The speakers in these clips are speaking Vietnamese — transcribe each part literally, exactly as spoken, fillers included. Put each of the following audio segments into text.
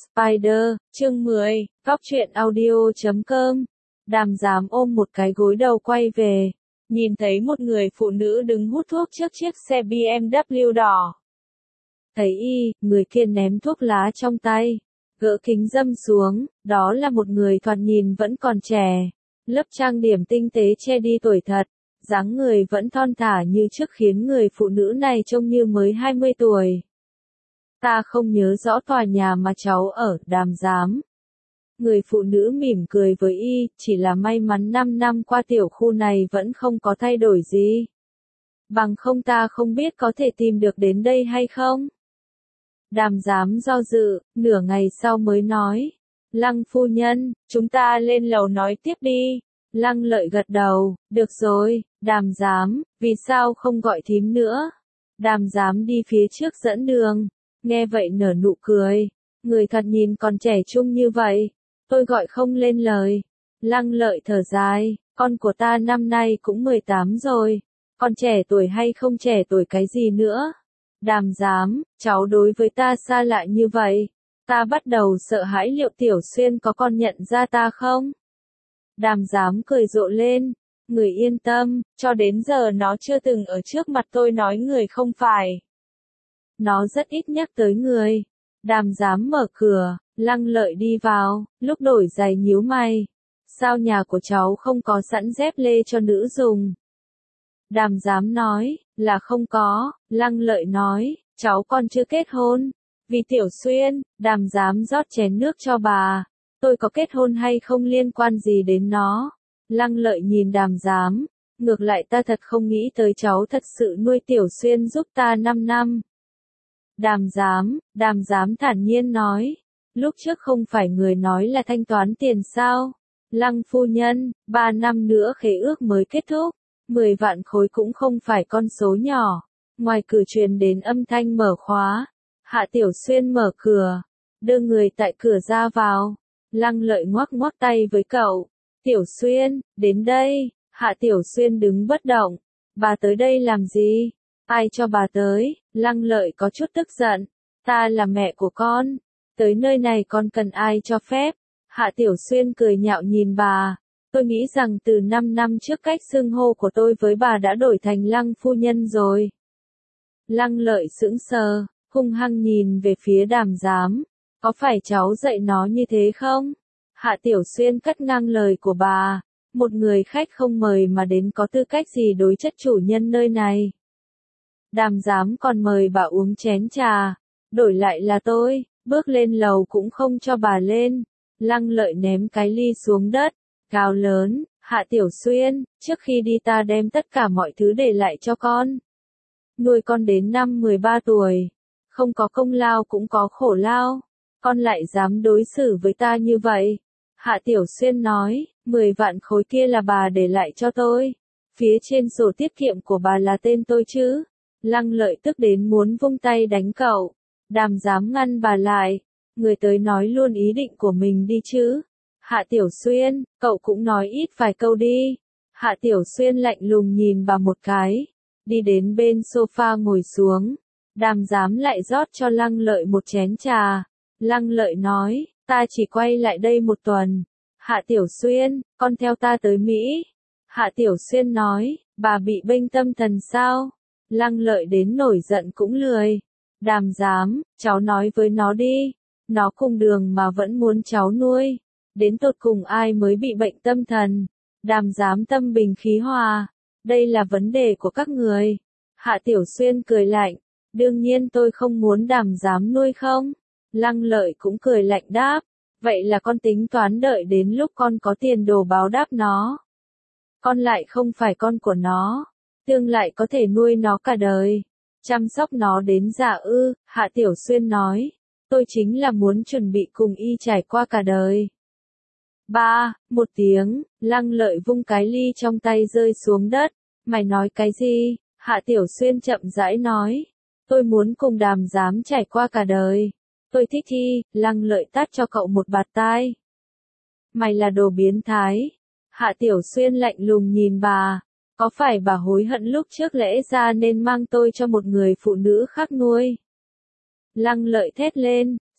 Spider, chương mười, góc truyện audio chấm com. Đàm Giám ôm một cái gối đầu quay về, nhìn thấy một người phụ nữ đứng hút thuốc trước chiếc xe bê em vê đỏ. Thấy y, người kia ném thuốc lá trong tay, gỡ kính râm xuống, đó là một người thoạt nhìn vẫn còn trẻ, lớp trang điểm tinh tế che đi tuổi thật, dáng người vẫn thon thả như trước khiến người phụ nữ này trông như mới hai mươi tuổi. Ta không nhớ rõ tòa nhà mà cháu ở, Đàm Giám. Người phụ nữ mỉm cười với y, chỉ là may mắn năm năm qua tiểu khu này vẫn không có thay đổi gì. Bằng không ta không biết có thể tìm được đến đây hay không. Đàm Giám do dự, nửa ngày sau mới nói. Lăng phu nhân, chúng ta lên lầu nói tiếp đi. Lăng Lợi gật đầu, được rồi, Đàm Giám, vì sao không gọi thím nữa? Đàm Giám đi phía trước dẫn đường, nghe vậy nở nụ cười, người thật nhìn còn trẻ trung như vậy, tôi gọi không lên lời. Lăng Lợi thở dài, con của ta năm nay cũng mười tám rồi, còn trẻ tuổi hay không trẻ tuổi cái gì nữa? Đàm Giám, cháu đối với ta xa lạ như vậy, ta bắt đầu sợ hãi liệu Tiểu Xuyên có còn nhận ra ta không? Đàm Giám cười rộ lên, người yên tâm, cho đến giờ nó chưa từng ở trước mặt tôi nói người không phải. Nó rất ít nhắc tới người. Đàm Giám mở cửa, Lăng Lợi đi vào, lúc đổi giày nhíu mày. Sao nhà của cháu không có sẵn dép lê cho nữ dùng? Đàm Giám nói, là không có. Lăng Lợi nói, cháu còn chưa kết hôn. Vì Tiểu Xuyên, Đàm Giám rót chén nước cho bà. Tôi có kết hôn hay không liên quan gì đến nó. Lăng Lợi nhìn Đàm Giám, ngược lại ta thật không nghĩ tới cháu thật sự nuôi Tiểu Xuyên giúp ta năm năm. Đàm Giám, Đàm Giám thản nhiên nói, lúc trước không phải người nói là thanh toán tiền sao? Lăng phu nhân, ba năm nữa khế ước mới kết thúc, mười vạn khối cũng không phải con số nhỏ. Ngoài cửa truyền đến âm thanh mở khóa, Hạ Tiểu Xuyên mở cửa, đưa người tại cửa ra vào. Lăng Lợi ngoắc ngoắc tay với cậu, Tiểu Xuyên, đến đây. Hạ Tiểu Xuyên đứng bất động, bà tới đây làm gì? Ai cho bà tới? Lăng Lợi có chút tức giận, ta là mẹ của con, tới nơi này con cần ai cho phép? Hạ Tiểu Xuyên cười nhạo nhìn bà, tôi nghĩ rằng từ năm năm trước cách xưng hô của tôi với bà đã đổi thành Lăng phu nhân rồi. Lăng Lợi sững sờ, hung hăng nhìn về phía Đàm Giám, có phải cháu dạy nó như thế không? Hạ Tiểu Xuyên cắt ngang lời của bà, một người khách không mời mà đến có tư cách gì đối chất chủ nhân nơi này? Đàm Giám còn mời bà uống chén trà, đổi lại là tôi, bước lên lầu cũng không cho bà lên. Lăng Lợi ném cái ly xuống đất, gào lớn, Hạ Tiểu Xuyên, trước khi đi ta đem tất cả mọi thứ để lại cho con. Nuôi con đến năm mười ba tuổi, không có công lao cũng có khổ lao, con lại dám đối xử với ta như vậy. Hạ Tiểu Xuyên nói, mười vạn khối kia là bà để lại cho tôi, phía trên sổ tiết kiệm của bà là tên tôi chứ. Lăng Lợi tức đến muốn vung tay đánh cậu. Đàm Giám ngăn bà lại, người tới nói luôn ý định của mình đi chứ. Hạ Tiểu Xuyên, cậu cũng nói ít vài câu đi. Hạ Tiểu Xuyên lạnh lùng nhìn bà một cái, đi đến bên sofa ngồi xuống. Đàm Giám lại rót cho Lăng Lợi một chén trà. Lăng Lợi nói, ta chỉ quay lại đây một tuần. Hạ Tiểu Xuyên, con theo ta tới Mỹ. Hạ Tiểu Xuyên nói, bà bị bệnh tâm thần sao? Lăng Lợi đến nổi giận cũng lười. Đàm Giám, cháu nói với nó đi. Nó cùng đường mà vẫn muốn cháu nuôi. Đến tột cùng ai mới bị bệnh tâm thần? Đàm Giám tâm bình khí hòa. Đây là vấn đề của các người. Hạ Tiểu Xuyên cười lạnh. Đương nhiên tôi không muốn Đàm Giám nuôi không? Lăng Lợi cũng cười lạnh đáp. Vậy là con tính toán đợi đến lúc con có tiền đồ báo đáp nó. Con lại không phải con của nó. Tương lại có thể nuôi nó cả đời, chăm sóc nó đến già ư? Hạ Tiểu Xuyên nói, tôi chính là muốn chuẩn bị cùng y trải qua cả đời. Ba, một tiếng, Lăng Lợi vung cái ly trong tay rơi xuống đất. Mày nói cái gì? Hạ Tiểu Xuyên chậm rãi nói, tôi muốn cùng Đàm Giám trải qua cả đời. Tôi thích thi. Lăng Lợi tát cho cậu một bạt tai. Mày là đồ biến thái. Hạ Tiểu Xuyên lạnh lùng nhìn bà. Có phải bà hối hận lúc trước lẽ ra nên mang tôi cho một người phụ nữ khác nuôi? Lăng Lợi thét lên,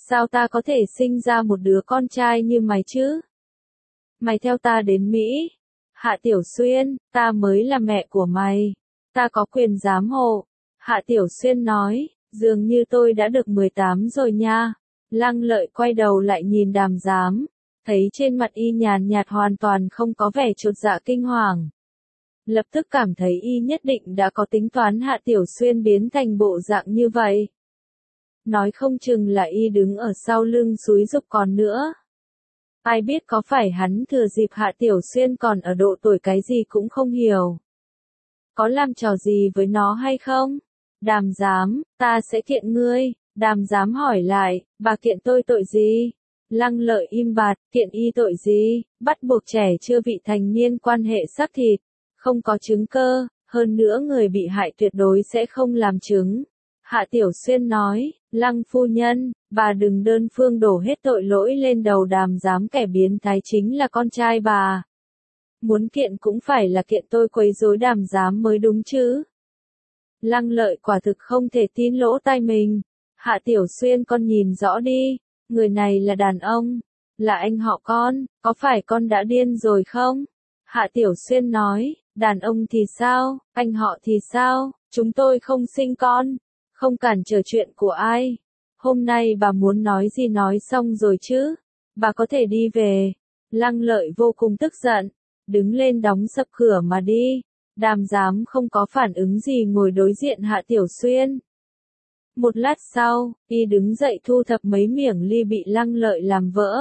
Sao ta có thể sinh ra một đứa con trai như mày chứ? Mày theo ta đến Mỹ. Hạ Tiểu Xuyên, ta mới là mẹ của mày. Ta có quyền giám hộ. Hạ Tiểu Xuyên nói, dường như tôi đã được mười tám rồi nha. Lăng Lợi quay đầu lại nhìn Đàm Giám, thấy trên mặt y nhàn nhạt hoàn toàn không có vẻ chột dạ kinh hoàng. Lập tức cảm thấy y nhất định đã có tính toán Hạ Tiểu Xuyên biến thành bộ dạng như vậy. Nói không chừng là y đứng ở sau lưng xúi giục còn nữa. Ai biết có phải hắn thừa dịp Hạ Tiểu Xuyên còn ở độ tuổi cái gì cũng không hiểu. Có làm trò gì với nó hay không? Đàm Giám, ta sẽ kiện ngươi. Đàm Giám hỏi lại, bà kiện tôi tội gì? Lăng Lợi im bặt, kiện y tội gì? Bắt buộc trẻ chưa vị thành niên quan hệ xác thịt, không có chứng cơ, hơn nữa người bị hại tuyệt đối sẽ không làm chứng. Hạ Tiểu Xuyên nói, Lăng phu nhân, bà đừng đơn phương đổ hết tội lỗi lên đầu Đàm Giám, kẻ biến thái chính là con trai bà. Muốn kiện cũng phải là kiện tôi quấy rối Đàm Giám mới đúng chứ. Lăng Lợi quả thực không thể tin lỗ tai mình. Hạ Tiểu Xuyên, con nhìn rõ đi, người này là đàn ông, là anh họ con, có phải con đã điên rồi không? Hạ Tiểu Xuyên nói, đàn ông thì sao, anh họ thì sao, chúng tôi không sinh con, không cản trở chuyện của ai. Hôm nay bà muốn nói gì nói xong rồi chứ, bà có thể đi về. Lăng Lợi vô cùng tức giận, đứng lên đóng sập cửa mà đi. Đàm Giám không có phản ứng gì ngồi đối diện Hạ Tiểu Xuyên. Một lát sau, y đứng dậy thu thập mấy miếng ly bị Lăng Lợi làm vỡ.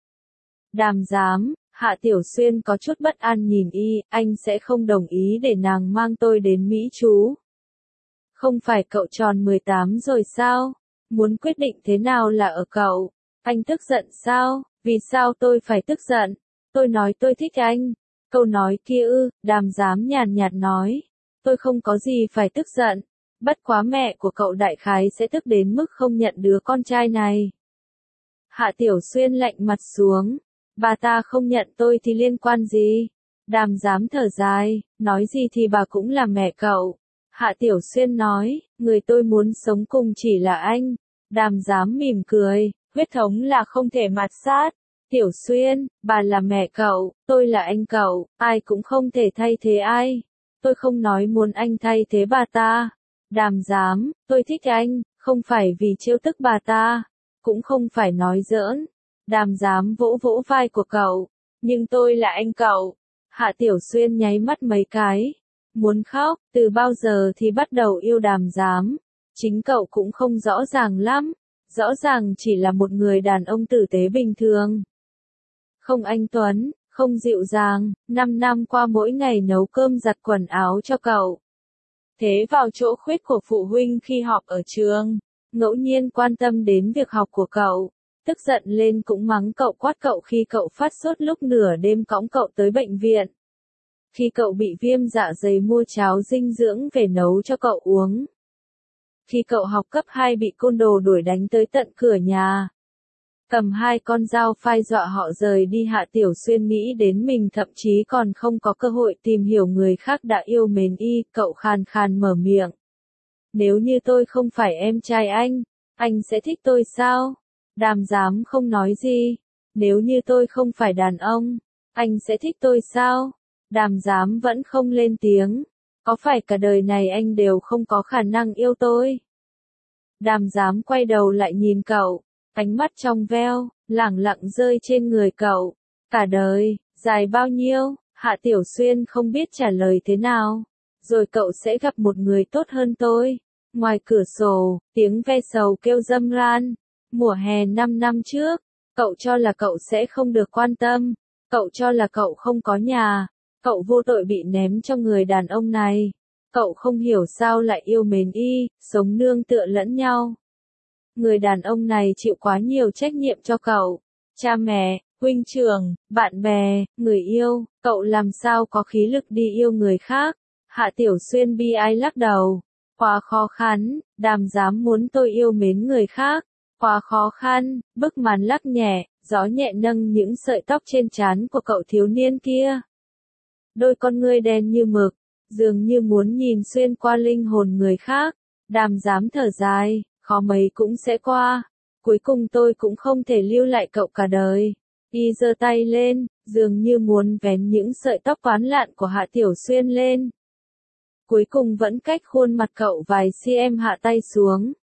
Đàm Giám, Hạ Tiểu Xuyên có chút bất an nhìn y, anh sẽ không đồng ý để nàng mang tôi đến Mỹ chú. Không phải cậu tròn mười tám rồi sao? Muốn quyết định thế nào là ở cậu. Anh tức giận sao? Vì sao tôi phải tức giận? Tôi nói tôi thích anh. Câu nói kia ư, Đàm Giám nhàn nhạt nói. Tôi không có gì phải tức giận. Bất quá mẹ của cậu đại khái sẽ tức đến mức không nhận đứa con trai này. Hạ Tiểu Xuyên lạnh mặt xuống. Bà ta không nhận tôi thì liên quan gì? Đàm Giám thở dài, nói gì thì bà cũng là mẹ cậu. Hạ Tiểu Xuyên nói, người tôi muốn sống cùng chỉ là anh. Đàm Giám mỉm cười, huyết thống là không thể mạt sát. Tiểu Xuyên, bà là mẹ cậu, tôi là anh cậu, ai cũng không thể thay thế ai. Tôi không nói muốn anh thay thế bà ta. Đàm Giám, tôi thích anh, không phải vì trêu tức bà ta, cũng không phải nói giỡn. Đàm Giám vỗ vỗ vai của cậu, nhưng tôi là anh cậu. Hạ Tiểu Xuyên nháy mắt mấy cái, muốn khóc, từ bao giờ thì bắt đầu yêu Đàm Giám. Chính cậu cũng không rõ ràng lắm, rõ ràng chỉ là một người đàn ông tử tế bình thường. Không anh tuấn, không dịu dàng, năm năm qua mỗi ngày nấu cơm giặt quần áo cho cậu. Thế vào chỗ khuyết của phụ huynh khi họp ở trường, ngẫu nhiên quan tâm đến việc học của cậu, tức giận lên cũng mắng cậu quát cậu khi cậu phát sốt lúc nửa đêm cõng cậu tới bệnh viện. Khi cậu bị viêm dạ dày mua cháo dinh dưỡng về nấu cho cậu uống. Khi cậu học cấp hai bị côn đồ đuổi đánh tới tận cửa nhà. Cầm hai con dao phai dọa họ rời đi. Hạ Tiểu Xuyên nghĩ đến mình thậm chí còn không có cơ hội tìm hiểu người khác đã yêu mến y, cậu khàn khàn mở miệng. Nếu như tôi không phải em trai anh, anh sẽ thích tôi sao? Đàm Giám không nói gì. Nếu như tôi không phải đàn ông, anh sẽ thích tôi sao? Đàm Giám vẫn không lên tiếng. Có phải cả đời này anh đều không có khả năng yêu tôi? Đàm Giám quay đầu lại nhìn cậu, ánh mắt trong veo, lẳng lặng rơi trên người cậu. Cả đời, dài bao nhiêu? Hạ Tiểu Xuyên không biết trả lời thế nào. Rồi cậu sẽ gặp một người tốt hơn tôi. Ngoài cửa sổ, tiếng ve sầu kêu râm ran. Mùa hè năm năm trước, cậu cho là cậu sẽ không được quan tâm. Cậu cho là cậu không có nhà. Cậu vô tội bị ném cho người đàn ông này. Cậu không hiểu sao lại yêu mến y, sống nương tựa lẫn nhau. Người đàn ông này chịu quá nhiều trách nhiệm cho cậu. Cha mẹ, huynh trưởng, bạn bè, người yêu, cậu làm sao có khí lực đi yêu người khác. Hạ Tiểu Xuyên bi ai lắc đầu. Quá khó khăn, Đàm Giám muốn tôi yêu mến người khác. Quá khó khăn, bức màn lắc nhẹ, gió nhẹ nâng những sợi tóc trên trán của cậu thiếu niên kia. Đôi con ngươi đen như mực, dường như muốn nhìn xuyên qua linh hồn người khác. Đàm Giám thở dài, khó mấy cũng sẽ qua. Cuối cùng tôi cũng không thể lưu lại cậu cả đời. Y giơ tay lên, dường như muốn vén những sợi tóc toán lạn của Hạ Tiểu Xuyên lên. Cuối cùng vẫn cách khuôn mặt cậu vài cm hạ tay xuống.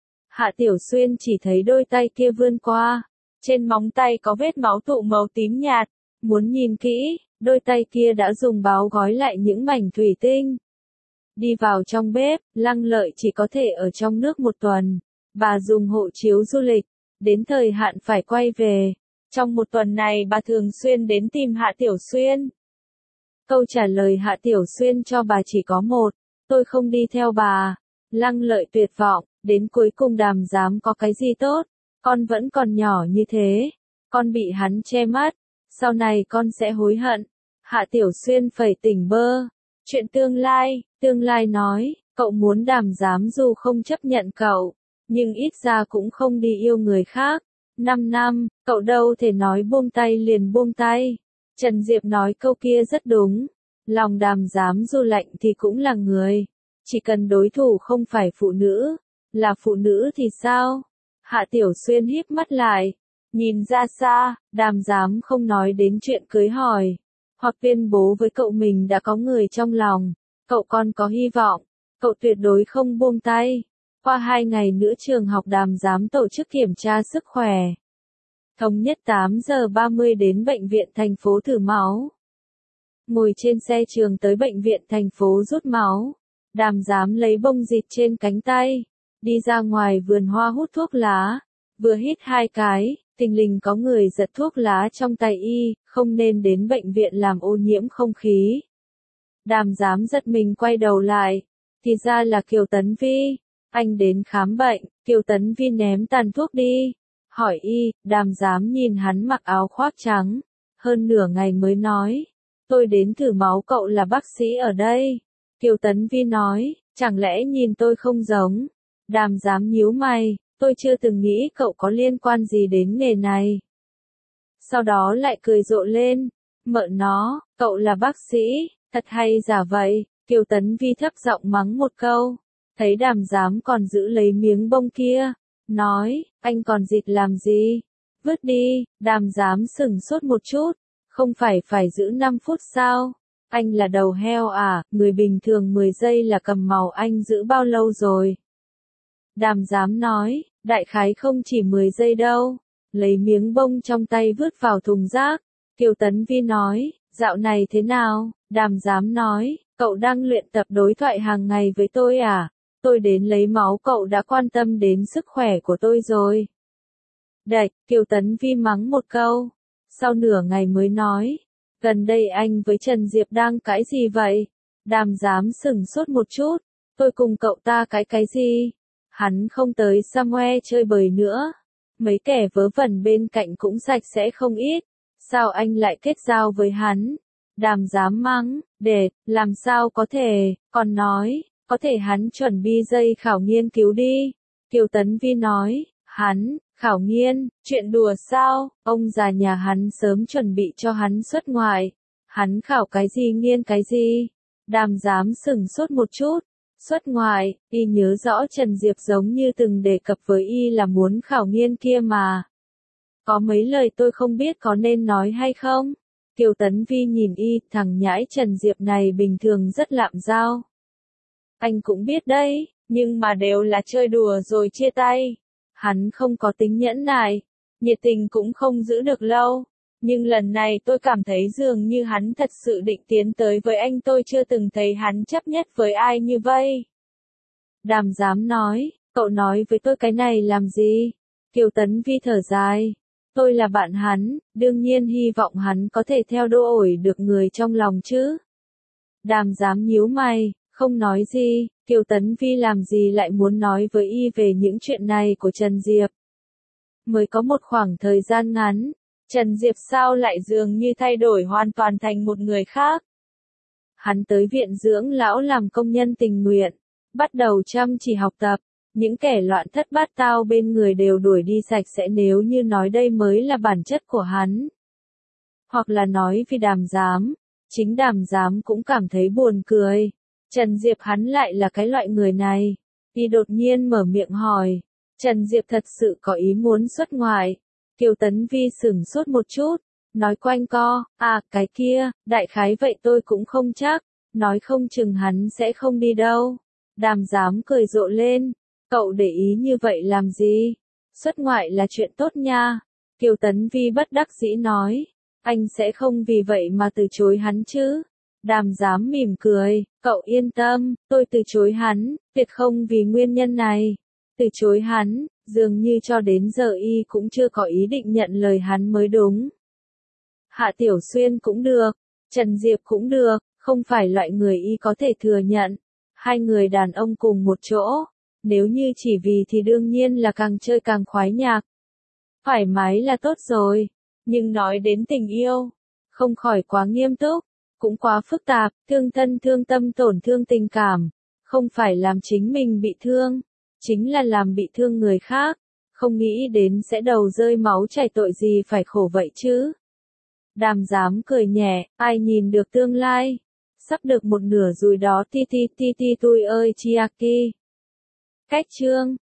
Hạ Tiểu Xuyên chỉ thấy đôi tay kia vươn qua. Trên móng tay có vết máu tụ màu tím nhạt. Muốn nhìn kỹ, đôi tay kia đã dùng báo gói lại những mảnh thủy tinh. Đi vào trong bếp, Lăng Lợi chỉ có thể ở trong nước một tuần. Bà dùng hộ chiếu du lịch. Đến thời hạn phải quay về. Trong một tuần này bà thường xuyên đến tìm Hạ Tiểu Xuyên. Câu trả lời Hạ Tiểu Xuyên cho bà chỉ có một, tôi không đi theo bà. Lăng Lợi tuyệt vọng, đến cuối cùng Đàm Giám có cái gì tốt, con vẫn còn nhỏ như thế, con bị hắn che mắt, sau này con sẽ hối hận. Hạ Tiểu Xuyên phẩy tỉnh bơ, chuyện tương lai, tương lai nói, cậu muốn Đàm Giám dù không chấp nhận cậu, nhưng ít ra cũng không đi yêu người khác. Năm năm, cậu đâu thể nói buông tay liền buông tay. Trần Diệp nói câu kia rất đúng. Lòng Đàm Giám dù lạnh thì cũng là người. Chỉ cần đối thủ không phải phụ nữ, là phụ nữ thì sao? Hạ Tiểu Xuyên híp mắt lại, nhìn ra xa, Đàm Giám không nói đến chuyện cưới hỏi, hoặc tuyên bố với cậu mình đã có người trong lòng. Cậu còn có hy vọng, cậu tuyệt đối không buông tay. Qua hai ngày nữa trường học Đàm Giám tổ chức kiểm tra sức khỏe. Thống nhất tám giờ ba mươi đến bệnh viện thành phố thử máu. Ngồi trên xe trường tới bệnh viện thành phố rút máu. Đàm Giám lấy bông dịt trên cánh tay. Đi ra ngoài vườn hoa hút thuốc lá. Vừa hít hai cái, thình lình có người giật thuốc lá trong tay y, không nên đến bệnh viện làm ô nhiễm không khí. Đàm Giám giật mình quay đầu lại. Thì ra là Kiều Tấn Vi. Anh đến khám bệnh, Kiều Tấn Vi ném tàn thuốc đi. Hỏi y, Đàm Giám nhìn hắn mặc áo khoác trắng. Hơn nửa ngày mới nói. Tôi đến thử máu, cậu là bác sĩ ở đây. Kiều Tấn Vi nói, chẳng lẽ nhìn tôi không giống. Đàm Giám nhíu mày, tôi chưa từng nghĩ cậu có liên quan gì đến nghề này. Sau đó lại cười rộ lên. Mợ nó, cậu là bác sĩ, thật hay giả vậy. Kiều Tấn Vi thấp giọng mắng một câu. Thấy Đàm Giám còn giữ lấy miếng bông kia. Nói, anh còn dịt làm gì? Vứt đi. Đàm Giám sửng sốt một chút. Không phải phải giữ năm phút sao? Anh là đầu heo à? Người bình thường mười giây là cầm màu, anh giữ bao lâu rồi? Đàm Giám nói, đại khái không chỉ mười giây đâu. Lấy miếng bông trong tay vứt vào thùng rác. Kiều Tấn Vi nói, dạo này thế nào? Đàm Giám nói, cậu đang luyện tập đối thoại hàng ngày với tôi à? Tôi đến lấy máu, cậu đã quan tâm đến sức khỏe của tôi rồi. Đạch, Kiều Tấn Vi mắng một câu. Sau nửa ngày mới nói, gần đây anh với Trần Diệp đang cãi gì vậy? Đàm Giám sửng sốt một chút, tôi cùng cậu ta cãi cái gì? Hắn không tới somewhere chơi bời nữa. Mấy kẻ vớ vẩn bên cạnh cũng sạch sẽ không ít. Sao anh lại kết giao với hắn? Đàm Giám mắng, để, làm sao có thể, còn nói, có thể hắn chuẩn bị dây khảo nghiên cứu đi. Kiều Tấn Vi nói, hắn, khảo nghiên, chuyện đùa sao, ông già nhà hắn sớm chuẩn bị cho hắn xuất ngoại. Hắn khảo cái gì nghiên cái gì? Đàm Giám sửng sốt một chút. Xuất ngoại, y nhớ rõ Trần Diệp giống như từng đề cập với y là muốn khảo nghiên kia mà. Có mấy lời tôi không biết có nên nói hay không? Kiều Tấn Vi nhìn y, thằng nhãi Trần Diệp này bình thường rất lạm giao. Anh cũng biết đấy, nhưng mà đều là chơi đùa rồi chia tay. Hắn không có tính nhẫn nại, nhiệt tình cũng không giữ được lâu. Nhưng lần này tôi cảm thấy dường như hắn thật sự định tiến tới với anh, tôi chưa từng thấy hắn chấp nhất với ai như vậy. Đàm Giám nói, cậu nói với tôi cái này làm gì? Kiều Tấn Vi thở dài. Tôi là bạn hắn, đương nhiên hy vọng hắn có thể theo đuổi được người trong lòng chứ. Đàm Giám nhíu mày, không nói gì. Kiều Tấn Vi làm gì lại muốn nói với y về những chuyện này của Trần Diệp. Mới có một khoảng thời gian ngắn, Trần Diệp sao lại dường như thay đổi hoàn toàn thành một người khác. Hắn tới viện dưỡng lão làm công nhân tình nguyện, bắt đầu chăm chỉ học tập, những kẻ loạn thất bát tao bên người đều đuổi đi sạch sẽ, nếu như nói đây mới là bản chất của hắn. Hoặc là nói vì Đàm Giám, chính Đàm Giám cũng cảm thấy buồn cười. Trần Diệp hắn lại là cái loại người này. Y đột nhiên mở miệng hỏi, Trần Diệp thật sự có ý muốn xuất ngoại. Kiều Tấn Vi sửng sốt một chút, nói quanh co, à, cái kia, đại khái vậy tôi cũng không chắc, nói không chừng hắn sẽ không đi đâu. Đàm Giám cười rộ lên, cậu để ý như vậy làm gì? Xuất ngoại là chuyện tốt nha. Kiều Tấn Vi bất đắc dĩ nói, anh sẽ không vì vậy mà từ chối hắn chứ? Đàm Giám mỉm cười, cậu yên tâm, tôi từ chối hắn, tuyệt không vì nguyên nhân này. Từ chối hắn, dường như cho đến giờ y cũng chưa có ý định nhận lời hắn mới đúng. Hạ Tiểu Xuyên cũng được, Trần Diệp cũng được, không phải loại người y có thể thừa nhận. Hai người đàn ông cùng một chỗ, nếu như chỉ vì thì đương nhiên là càng chơi càng khoái nhạc. Thoải mái là tốt rồi, nhưng nói đến tình yêu, không khỏi quá nghiêm túc, cũng quá phức tạp, thương thân thương tâm tổn thương tình cảm, không phải làm chính mình bị thương, chính là làm bị thương người khác, không nghĩ đến sẽ đầu rơi máu chảy tội gì phải khổ vậy chứ. Đàm Giám cười nhẹ, ai nhìn được tương lai, sắp được một nửa rồi đó ti ti ti ti tui ơi Chiaki. Cách chương